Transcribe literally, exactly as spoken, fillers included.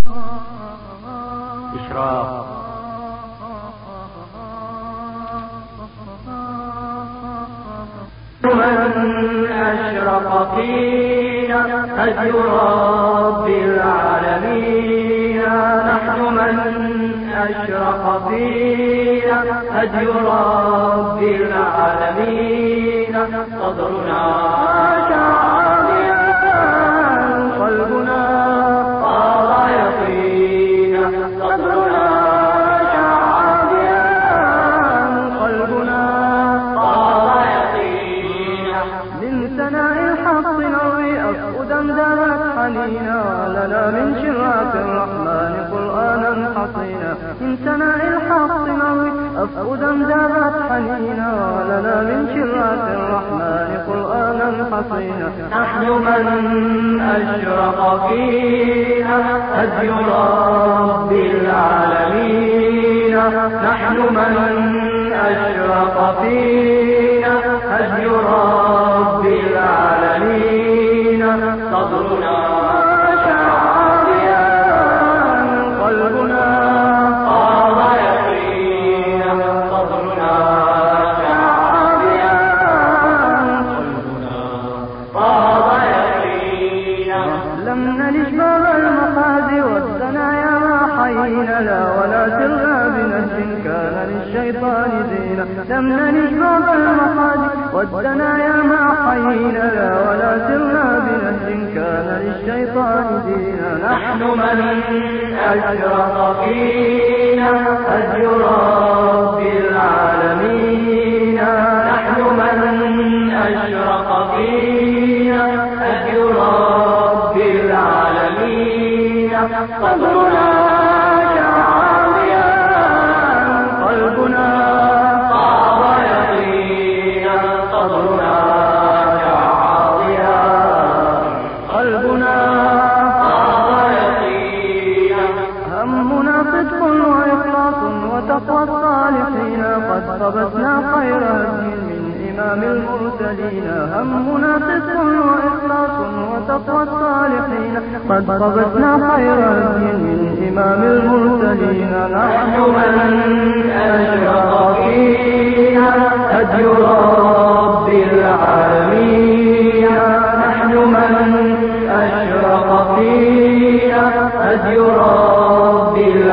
إشراق من أشرق فينا هدي رب العالمين، نحن من أشرق فينا هدي رب العالمين، صدرنا شعبيا قلبنا طال يقينا، صدرنا شعبيا قلبنا طال يقينا، من ثناء الحق نروي أفؤدا دارت حنينا، لنا من شرعة الرحمن قرآنا حصينا، من ثناء الحق نروي أفؤدا دارت حنينا، لنا من شرعة الرحمن قرآنا حصينا، نحن من أشرق فينا هدي رب العالمين، نحن من أشرق فينا هدي رب العالمين، صدرنا شعبيا قلبنا طال يقينا، صدرنا شعبيا قلبنا طال يقينا، لم نلج باب المخازي والثنايا ما حيينا، لا ولا سرنا بنهج كان للشيطان زينا، لم نلج باب المخازي والثنايا ما حيينا، لا ولا سرنا بنهج كان للشيطان زينا، نحن من أشرق فينا هدي رب العالمين، نحن من أشرق فينا هدي رب العالمين، صدرنا شعبيا قلبنا طاب يقينا، صدرنا شعبيا قلبنا طاب يقينا، همنا صدق وإخلاص وتقوى الصالحين، قد قبسنا خير هدي من إمام المرسلين، همنا صدق وإخلاص وتقوى الصالحين، قد قبسنا خير هدي من إمام المرسلين، نحن من أشرق فينا هدي رب العالمين، نحن من أشرق فينا هدي رب العالمين،